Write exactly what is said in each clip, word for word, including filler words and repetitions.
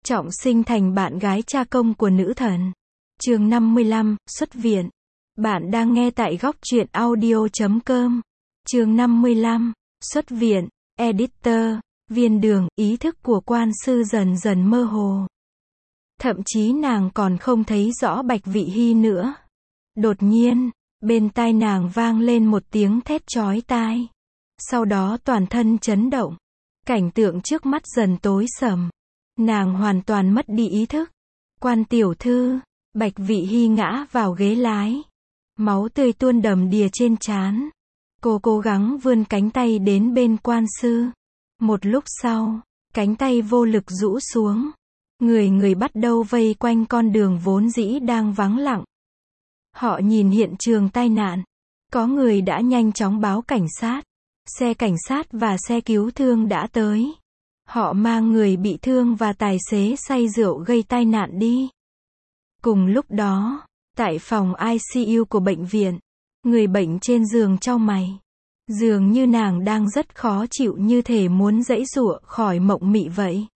trọng sinh thành bạn gái cha công của nữ thần. Chương năm mươi lăm, xuất viện. Bạn đang nghe tại góc truyện audio chấm com. Chương năm mươi lăm, xuất viện. Editor, Viên Đường, ý thức của quan sư dần dần mơ hồ. Thậm chí nàng còn không thấy rõ Bạch Vị Hi nữa. Đột nhiên, bên tai nàng vang lên một tiếng thét chói tai. Sau đó toàn thân chấn động. Cảnh tượng trước mắt dần tối sầm. Nàng hoàn toàn mất đi ý thức. Quan tiểu thư, Bạch Vị Hi ngã vào ghế lái. Máu tươi tuôn đầm đìa trên trán. Cô cố gắng vươn cánh tay đến bên quan sư. Một lúc sau, cánh tay vô lực rũ xuống. Người người bắt đầu vây quanh con đường vốn dĩ đang vắng lặng. Họ nhìn hiện trường tai nạn. Có người đã nhanh chóng báo cảnh sát. Xe cảnh sát và xe cứu thương đã tới. Họ mang người bị thương và tài xế say rượu gây tai nạn đi. Cùng lúc đó, tại phòng i xê u của bệnh viện, người bệnh trên giường chau mày. Dường như nàng đang rất khó chịu, như thể muốn giãy giụa khỏi mộng mị vậy.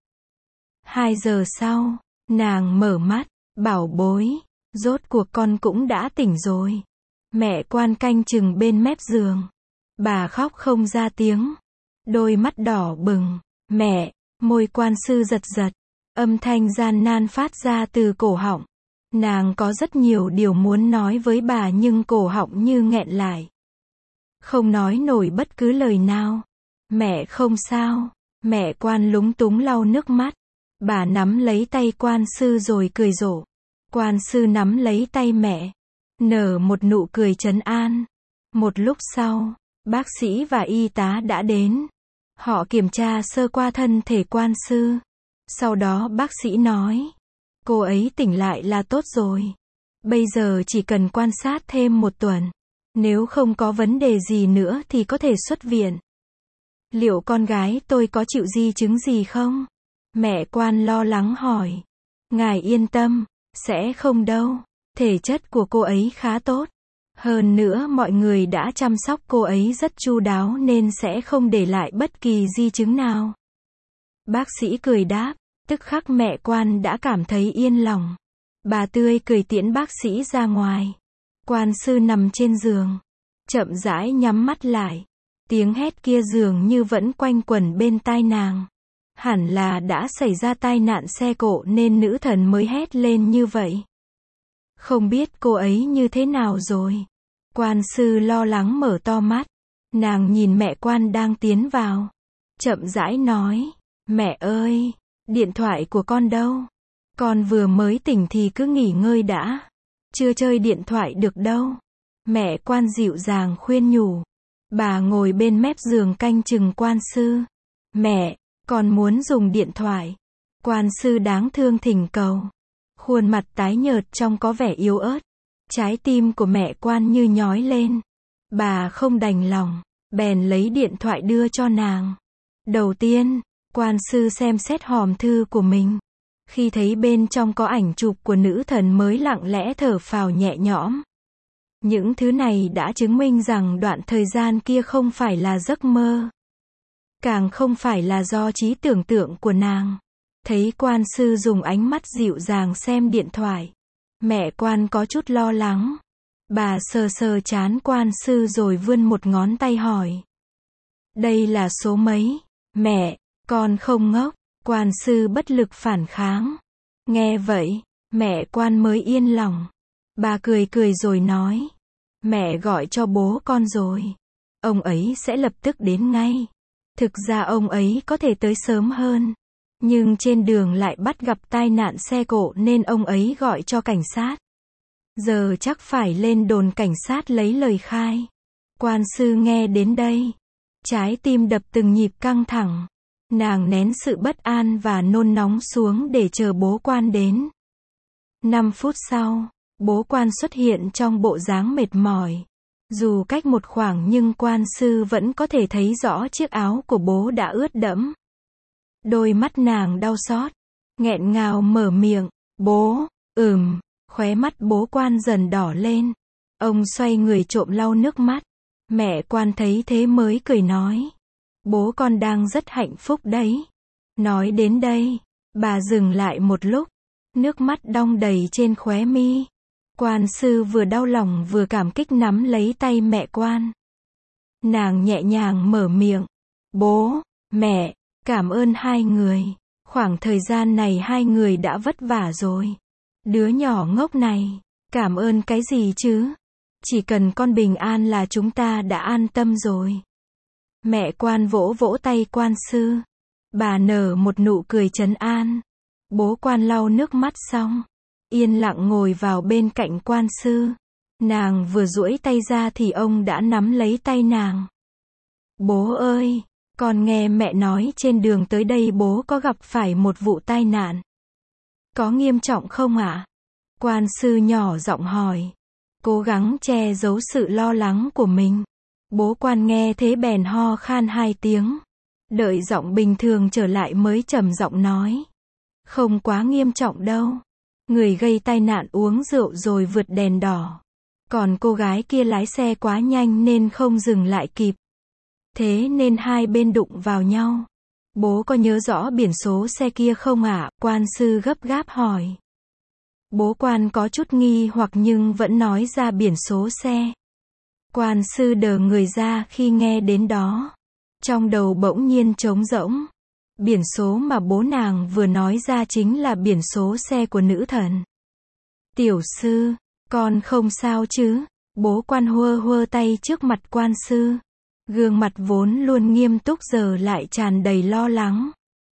Hai giờ sau, nàng mở mắt, bảo bối, rốt cuộc con cũng đã tỉnh rồi. Mẹ quan canh chừng bên mép giường. Bà khóc không ra tiếng. Đôi mắt đỏ bừng. Mẹ, môi quan sư giật giật. Âm thanh gian nan phát ra từ cổ họng. Nàng có rất nhiều điều muốn nói với bà nhưng cổ họng như nghẹn lại. Không nói nổi bất cứ lời nào. Mẹ không sao. Mẹ quan lúng túng lau nước mắt. Bà nắm lấy tay quan sư rồi cười rộ. Quan sư nắm lấy tay mẹ. Nở một nụ cười trấn an. Một lúc sau, bác sĩ và y tá đã đến. Họ kiểm tra sơ qua thân thể quan sư. Sau đó bác sĩ nói, cô ấy tỉnh lại là tốt rồi. Bây giờ chỉ cần quan sát thêm một tuần. Nếu không có vấn đề gì nữa thì có thể xuất viện. Liệu con gái tôi có chịu di chứng gì không? Mẹ quan lo lắng hỏi. Ngài yên tâm, sẽ không đâu. Thể chất của cô ấy khá tốt. Hơn nữa mọi người đã chăm sóc cô ấy rất chu đáo nên sẽ không để lại bất kỳ di chứng nào. Bác sĩ cười đáp, tức khắc mẹ quan đã cảm thấy yên lòng. Bà tươi cười tiễn bác sĩ ra ngoài. Quan sư nằm trên giường, chậm rãi nhắm mắt lại. Tiếng hét kia dường như vẫn quanh quẩn bên tai nàng. Hẳn là đã xảy ra tai nạn xe cộ nên nữ thần mới hét lên như vậy. Không biết cô ấy như thế nào rồi. Quan sư lo lắng mở to mắt. Nàng nhìn mẹ quan đang tiến vào. Chậm rãi nói, mẹ ơi, điện thoại của con đâu? Con vừa mới tỉnh thì cứ nghỉ ngơi đã. Chưa chơi điện thoại được đâu. Mẹ quan dịu dàng khuyên nhủ. Bà ngồi bên mép giường canh chừng quan sư. Mẹ, con muốn dùng điện thoại. Quan sư đáng thương thỉnh cầu. Khuôn mặt tái nhợt trông có vẻ yếu ớt. Trái tim của mẹ quan như nhói lên. Bà không đành lòng, bèn lấy điện thoại đưa cho nàng. Đầu tiên, quan sư xem xét hòm thư của mình. Khi thấy bên trong có ảnh chụp của nữ thần mới lặng lẽ thở phào nhẹ nhõm. Những thứ này đã chứng minh rằng đoạn thời gian kia không phải là giấc mơ. Càng không phải là do trí tưởng tượng của nàng. Thấy quan sư dùng ánh mắt dịu dàng xem điện thoại. Mẹ quan có chút lo lắng. Bà sờ sờ trán quan sư rồi vươn một ngón tay hỏi. Đây là số mấy? Mẹ, con không ngốc. Quan sư bất lực phản kháng. Nghe vậy, mẹ quan mới yên lòng. Bà cười cười rồi nói. Mẹ gọi cho bố con rồi. Ông ấy sẽ lập tức đến ngay. Thực ra ông ấy có thể tới sớm hơn. Nhưng trên đường lại bắt gặp tai nạn xe cộ nên ông ấy gọi cho cảnh sát. Giờ chắc phải lên đồn cảnh sát lấy lời khai. Quan sư nghe đến đây. Trái tim đập từng nhịp căng thẳng. Nàng nén sự bất an và nôn nóng xuống để chờ bố quan đến. Năm phút sau, bố quan xuất hiện trong bộ dáng mệt mỏi. Dù cách một khoảng nhưng quan sư vẫn có thể thấy rõ chiếc áo của bố đã ướt đẫm. Đôi mắt nàng đau xót, nghẹn ngào mở miệng, bố, ừm, khóe mắt bố quan dần đỏ lên. Ông xoay người trộm lau nước mắt. Mẹ quan thấy thế mới cười nói. Bố con đang rất hạnh phúc đấy. Nói đến đây, Bà dừng lại một lúc, nước mắt đong đầy trên khóe mi. Quan sư vừa đau lòng vừa cảm kích nắm lấy tay mẹ quan. Nàng nhẹ nhàng mở miệng. Bố, mẹ, cảm ơn hai người. Khoảng thời gian này hai người đã vất vả rồi. Đứa nhỏ ngốc này, cảm ơn cái gì chứ? Chỉ cần con bình an là chúng ta đã an tâm rồi. Mẹ quan vỗ vỗ tay quan sư. Bà nở một nụ cười trấn an. Bố quan lau nước mắt xong, yên lặng ngồi vào bên cạnh quan sư. Nàng vừa duỗi tay ra thì ông đã nắm lấy tay nàng. Bố ơi, con nghe mẹ nói trên đường tới đây bố có gặp phải một vụ tai nạn. Có nghiêm trọng không ạ? Quan sư nhỏ giọng hỏi. Cố gắng che giấu sự lo lắng của mình. Bố quan nghe thế bèn ho khan hai tiếng. Đợi giọng bình thường trở lại mới trầm giọng nói. Không quá nghiêm trọng đâu. Người gây tai nạn uống rượu rồi vượt đèn đỏ. Còn cô gái kia lái xe quá nhanh nên không dừng lại kịp. Thế nên hai bên đụng vào nhau. Bố có nhớ rõ biển số xe kia không ạ? Quan sư gấp gáp hỏi. Bố quan có chút nghi hoặc nhưng vẫn nói ra biển số xe. Quan sư đờ người ra khi nghe đến đó. Trong đầu bỗng nhiên trống rỗng. Biển số mà bố nàng vừa nói ra chính là biển số xe của nữ thần. Tiểu sư, con không sao chứ? Bố quan hơ hơ tay trước mặt quan sư. Gương mặt vốn luôn nghiêm túc giờ lại tràn đầy lo lắng.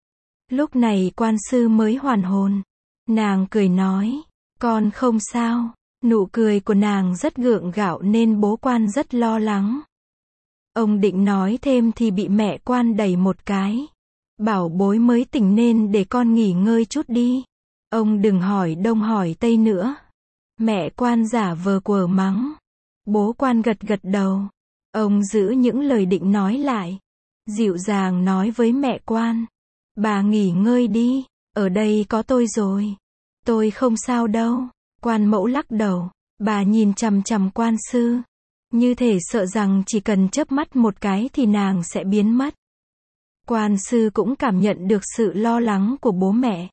Lúc này quan sư mới hoàn hồn. Nàng cười nói, con không sao. Nụ cười của nàng rất gượng gạo nên bố quan rất lo lắng. Ông định nói thêm thì bị mẹ quan đẩy một cái. Bảo bối mới tỉnh nên để con nghỉ ngơi chút đi. Ông đừng hỏi đông hỏi tây nữa. Mẹ quan giả vờ quờ mắng. Bố quan gật gật đầu. Ông giữ những lời định nói lại. Dịu dàng nói với mẹ quan. Bà nghỉ ngơi đi, ở đây có tôi rồi. Tôi không sao đâu. Quan mẫu lắc đầu. Bà nhìn chằm chằm quan sư. Như thể sợ rằng chỉ cần chớp mắt một cái thì nàng sẽ biến mất. Quan sư cũng cảm nhận được sự lo lắng của bố mẹ.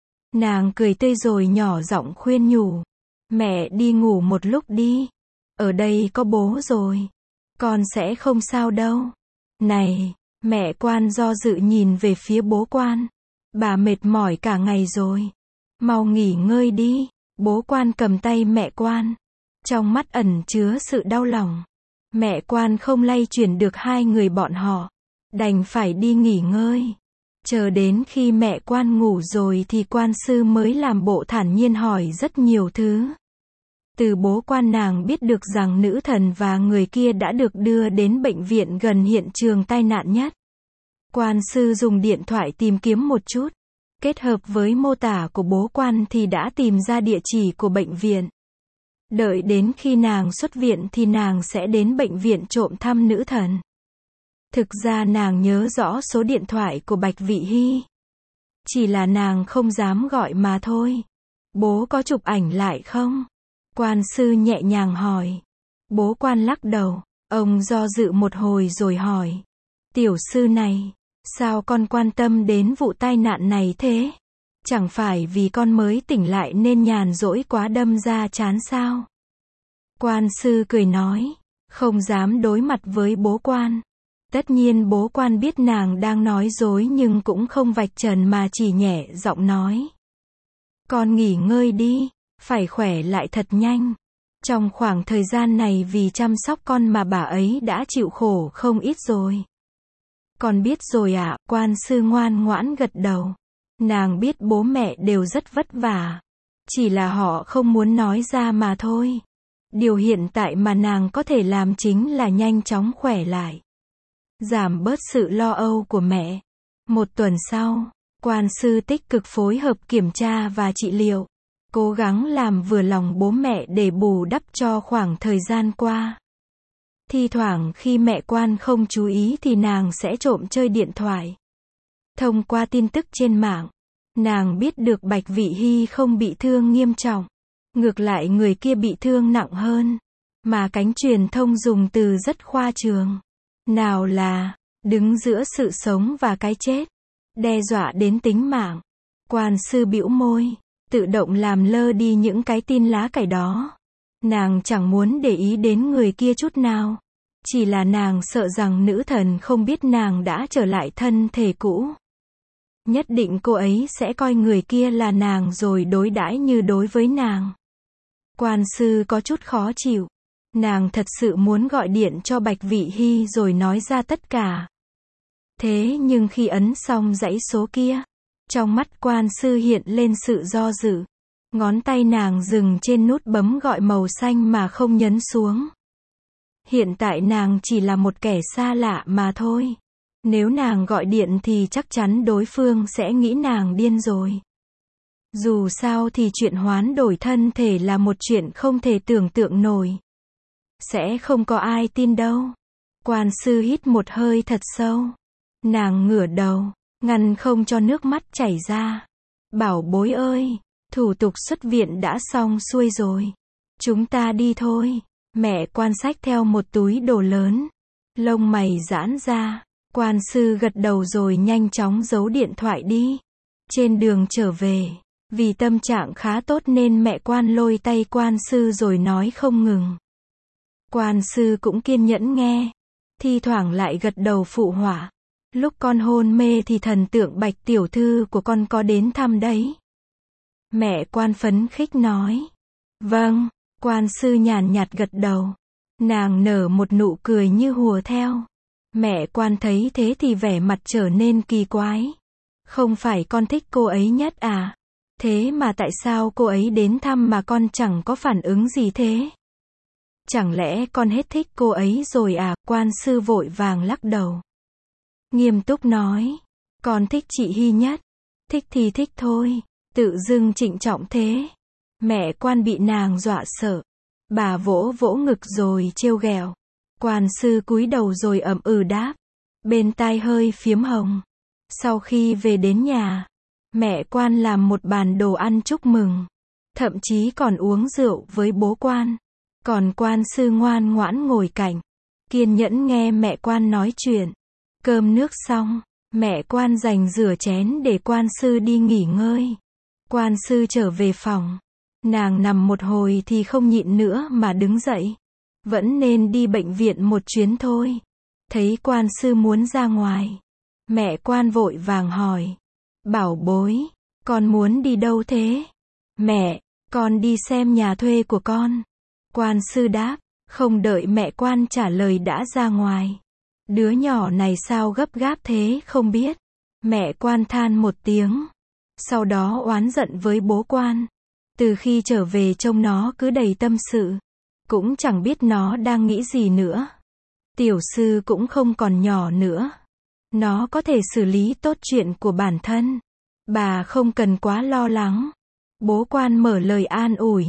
Nàng cười tươi rồi nhỏ giọng khuyên nhủ. Mẹ đi ngủ một lúc đi. Ở đây có bố rồi. Con sẽ không sao đâu. Này, mẹ quan do dự nhìn về phía bố quan. Bà mệt mỏi cả ngày rồi. Mau nghỉ ngơi đi. Bố quan cầm tay mẹ quan. Trong mắt ẩn chứa sự đau lòng. Mẹ quan không lay chuyển được hai người bọn họ. Đành phải đi nghỉ ngơi. Chờ đến khi mẹ quan ngủ rồi thì quan sư mới làm bộ thản nhiên hỏi rất nhiều thứ. Từ bố quan nàng biết được rằng nữ thần và người kia đã được đưa đến bệnh viện gần hiện trường tai nạn nhất. Quan sư dùng điện thoại tìm kiếm một chút. Kết hợp với mô tả của bố quan thì đã tìm ra địa chỉ của bệnh viện. Đợi đến khi nàng xuất viện thì nàng sẽ đến bệnh viện trộm thăm nữ thần. Thực ra nàng nhớ rõ số điện thoại của Bạch Vị Hy. Chỉ là nàng không dám gọi mà thôi. Bố có chụp ảnh lại không? Quan sư nhẹ nhàng hỏi. Bố quan lắc đầu. Ông do dự một hồi rồi hỏi. Tiểu sư này, sao con quan tâm đến vụ tai nạn này thế? Chẳng phải vì con mới tỉnh lại nên nhàn rỗi quá đâm ra chán sao? Quan sư cười nói. Không dám đối mặt với bố quan. Tất nhiên bố quan biết nàng đang nói dối nhưng cũng không vạch trần mà chỉ nhẹ giọng nói. Con nghỉ ngơi đi, phải khỏe lại thật nhanh. Trong khoảng thời gian này vì chăm sóc con mà bà ấy đã chịu khổ không ít rồi. Con biết rồi ạ, quan sư ngoan ngoãn gật đầu. Nàng biết bố mẹ đều rất vất vả. Chỉ là họ không muốn nói ra mà thôi. Điều hiện tại mà nàng có thể làm chính là nhanh chóng khỏe lại. Giảm bớt sự lo âu của mẹ. Một tuần sau, quan sư tích cực phối hợp kiểm tra và trị liệu. Cố gắng làm vừa lòng bố mẹ để bù đắp cho khoảng thời gian qua. Thi thoảng khi mẹ quan không chú ý thì nàng sẽ trộm chơi điện thoại. Thông qua tin tức trên mạng, nàng biết được Bạch Vị Hy không bị thương nghiêm trọng. Ngược lại người kia bị thương nặng hơn. Mà cánh truyền thông dùng từ rất khoa trương. Nào là, đứng giữa sự sống và cái chết. Đe dọa đến tính mạng. Quan sư bĩu môi, tự động làm lơ đi những cái tin lá cải đó. Nàng chẳng muốn để ý đến người kia chút nào. Chỉ là nàng sợ rằng nữ thần không biết nàng đã trở lại thân thể cũ. Nhất định cô ấy sẽ coi người kia là nàng rồi đối đãi như đối với nàng. Quan sư có chút khó chịu. Nàng thật sự muốn gọi điện cho Bạch Vị Hy rồi nói ra tất cả. Thế nhưng khi ấn xong dãy số kia, trong mắt quan sư hiện lên sự do dự. Ngón tay nàng dừng trên nút bấm gọi màu xanh mà không nhấn xuống. Hiện tại nàng chỉ là một kẻ xa lạ mà thôi. Nếu nàng gọi điện thì chắc chắn đối phương sẽ nghĩ nàng điên rồi. Dù sao thì chuyện hoán đổi thân thể là một chuyện không thể tưởng tượng nổi. Sẽ không có ai tin đâu. Quan sư hít một hơi thật sâu. Nàng ngửa đầu, ngăn không cho nước mắt chảy ra. Bảo bối ơi, thủ tục xuất viện đã xong xuôi rồi. Chúng ta đi thôi. Mẹ quan xách theo một túi đồ lớn. Lông mày giãn ra. Quan sư gật đầu rồi nhanh chóng giấu điện thoại đi. Trên đường trở về, vì tâm trạng khá tốt nên mẹ quan lôi tay quan sư rồi nói không ngừng. Quan sư cũng kiên nhẫn nghe. Thi thoảng lại gật đầu phụ họa. Lúc con hôn mê thì thần tượng Bạch tiểu thư của con có đến thăm đấy. Mẹ quan phấn khích nói. Vâng, quan sư nhàn nhạt gật đầu. Nàng nở một nụ cười như hùa theo. Mẹ quan thấy thế thì vẻ mặt trở nên kỳ quái. Không phải con thích cô ấy nhất à? Thế mà tại sao cô ấy đến thăm mà con chẳng có phản ứng gì thế? Chẳng lẽ con hết thích cô ấy rồi à? Quan sư vội vàng lắc đầu. Nghiêm túc nói. Con thích chị Hy nhất. Thích thì thích thôi. Tự dưng trịnh trọng thế. Mẹ quan bị nàng dọa sợ. Bà vỗ vỗ ngực rồi trêu ghẹo. Quan sư cúi đầu rồi ậm ừ đáp. Bên tai hơi phiếm hồng. Sau khi về đến nhà, mẹ quan làm một bàn đồ ăn chúc mừng. Thậm chí còn uống rượu với bố quan. Còn quan sư ngoan ngoãn ngồi cạnh. Kiên nhẫn nghe mẹ quan nói chuyện. Cơm nước xong, mẹ quan dành rửa chén để quan sư đi nghỉ ngơi. Quan sư trở về phòng. Nàng nằm một hồi thì không nhịn nữa mà đứng dậy. Vẫn nên đi bệnh viện một chuyến thôi. Thấy quan sư muốn ra ngoài. Mẹ quan vội vàng hỏi. Bảo bối, con muốn đi đâu thế? Mẹ, con đi xem nhà thuê của con. Quan sư đáp, không đợi mẹ quan trả lời đã ra ngoài. Đứa nhỏ này sao gấp gáp thế không biết. Mẹ quan than một tiếng. Sau đó oán giận với bố quan. Từ khi trở về trông nó cứ đầy tâm sự. Cũng chẳng biết nó đang nghĩ gì nữa. Tiểu sư cũng không còn nhỏ nữa. Nó có thể xử lý tốt chuyện của bản thân. Bà không cần quá lo lắng. Bố quan mở lời an ủi.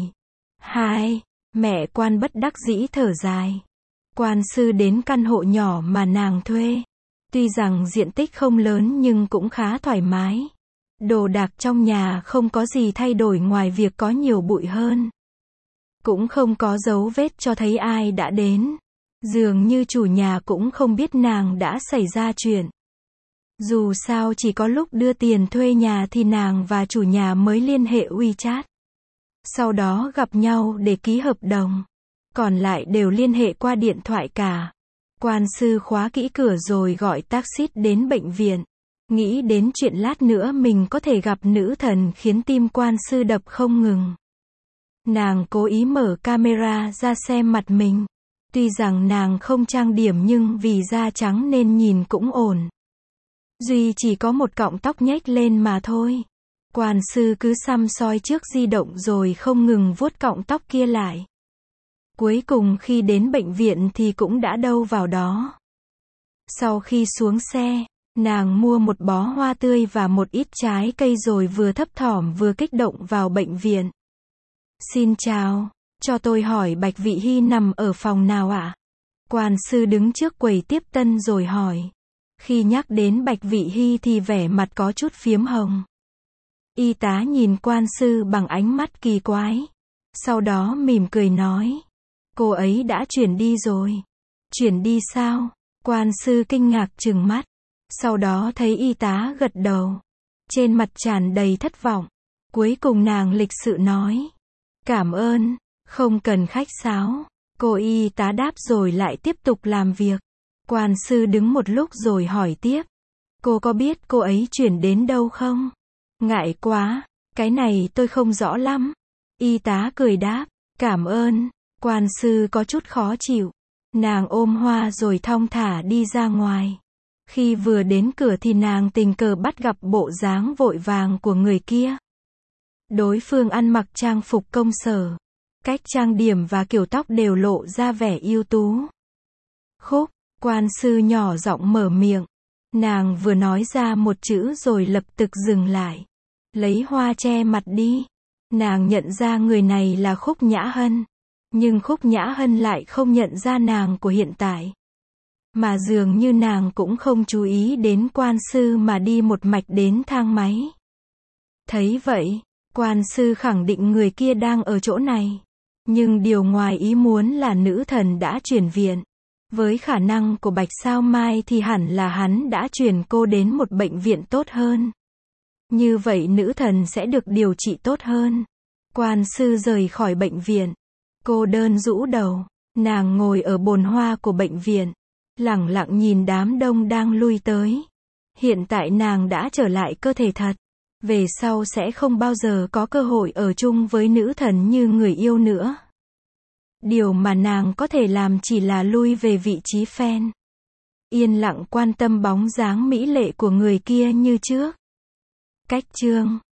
Hai, mẹ quan bất đắc dĩ thở dài. Quan sư đến căn hộ nhỏ mà nàng thuê. Tuy rằng diện tích không lớn nhưng cũng khá thoải mái. Đồ đạc trong nhà không có gì thay đổi ngoài việc có nhiều bụi hơn. Cũng không có dấu vết cho thấy ai đã đến. Dường như chủ nhà cũng không biết nàng đã xảy ra chuyện. Dù sao chỉ có lúc đưa tiền thuê nhà thì nàng và chủ nhà mới liên hệ WeChat. Sau đó gặp nhau để ký hợp đồng. Còn lại đều liên hệ qua điện thoại cả. Quan sư khóa kỹ cửa rồi gọi taxi đến bệnh viện. Nghĩ đến chuyện lát nữa mình có thể gặp nữ thần khiến tim quan sư đập không ngừng. Nàng cố ý mở camera ra xem mặt mình. Tuy rằng nàng không trang điểm nhưng vì da trắng nên nhìn cũng ổn. Duy chỉ có một cọng tóc nhếch lên mà thôi. Quan sư cứ săm soi trước di động rồi không ngừng vuốt cọng tóc kia lại. Cuối cùng khi đến bệnh viện thì cũng đã đâu vào đó. Sau khi xuống xe, nàng mua một bó hoa tươi và một ít trái cây rồi vừa thấp thỏm vừa kích động vào bệnh viện. Xin chào, cho tôi hỏi Bạch Vị Hy nằm ở phòng nào ạ? Quan sư đứng trước quầy tiếp tân rồi hỏi. Khi nhắc đến Bạch Vị Hy thì vẻ mặt có chút phiếm hồng. Y tá nhìn quan sư bằng ánh mắt kỳ quái. Sau đó mỉm cười nói. Cô ấy đã chuyển đi rồi. Chuyển đi sao? Quan sư kinh ngạc trừng mắt. Sau đó thấy y tá gật đầu. trên mặt tràn đầy thất vọng. Cuối cùng nàng lịch sự nói. Cảm ơn, không cần khách sáo. Cô y tá đáp rồi lại tiếp tục làm việc. Quan sư đứng một lúc rồi hỏi tiếp. Cô có biết cô ấy chuyển đến đâu không? Ngại quá, cái này tôi không rõ lắm. Y tá cười đáp. Cảm ơn. Quan sư có chút khó chịu. Nàng ôm hoa rồi thong thả đi ra ngoài. Khi vừa đến cửa thì nàng tình cờ bắt gặp bộ dáng vội vàng của người kia. Đối phương ăn mặc trang phục công sở. Cách trang điểm và kiểu tóc đều lộ ra vẻ ưu tú. Khúc, quan sư nhỏ giọng mở miệng. Nàng vừa nói ra một chữ rồi lập tức dừng lại. Lấy hoa che mặt đi. Nàng nhận ra người này là Khúc Nhã Hân. Nhưng Khúc Nhã Hân lại không nhận ra nàng của hiện tại. Mà dường như nàng cũng không chú ý đến quan sư mà đi một mạch đến thang máy. Thấy vậy, quan sư khẳng định người kia đang ở chỗ này. Nhưng điều ngoài ý muốn là nữ thần đã chuyển viện. Với khả năng của Bạch Sao Mai thì hẳn là hắn đã chuyển cô đến một bệnh viện tốt hơn. Như vậy nữ thần sẽ được điều trị tốt hơn. Quan sư rời khỏi bệnh viện. Cô đơn rũ đầu. Nàng ngồi ở bồn hoa của bệnh viện. Lẳng lặng nhìn đám đông đang lui tới. Hiện tại nàng đã trở lại cơ thể thật. Về sau sẽ không bao giờ có cơ hội ở chung với nữ thần như người yêu nữa. Điều mà nàng có thể làm chỉ là lui về vị trí fan. Yên lặng quan tâm bóng dáng mỹ lệ của người kia như trước. Cách chương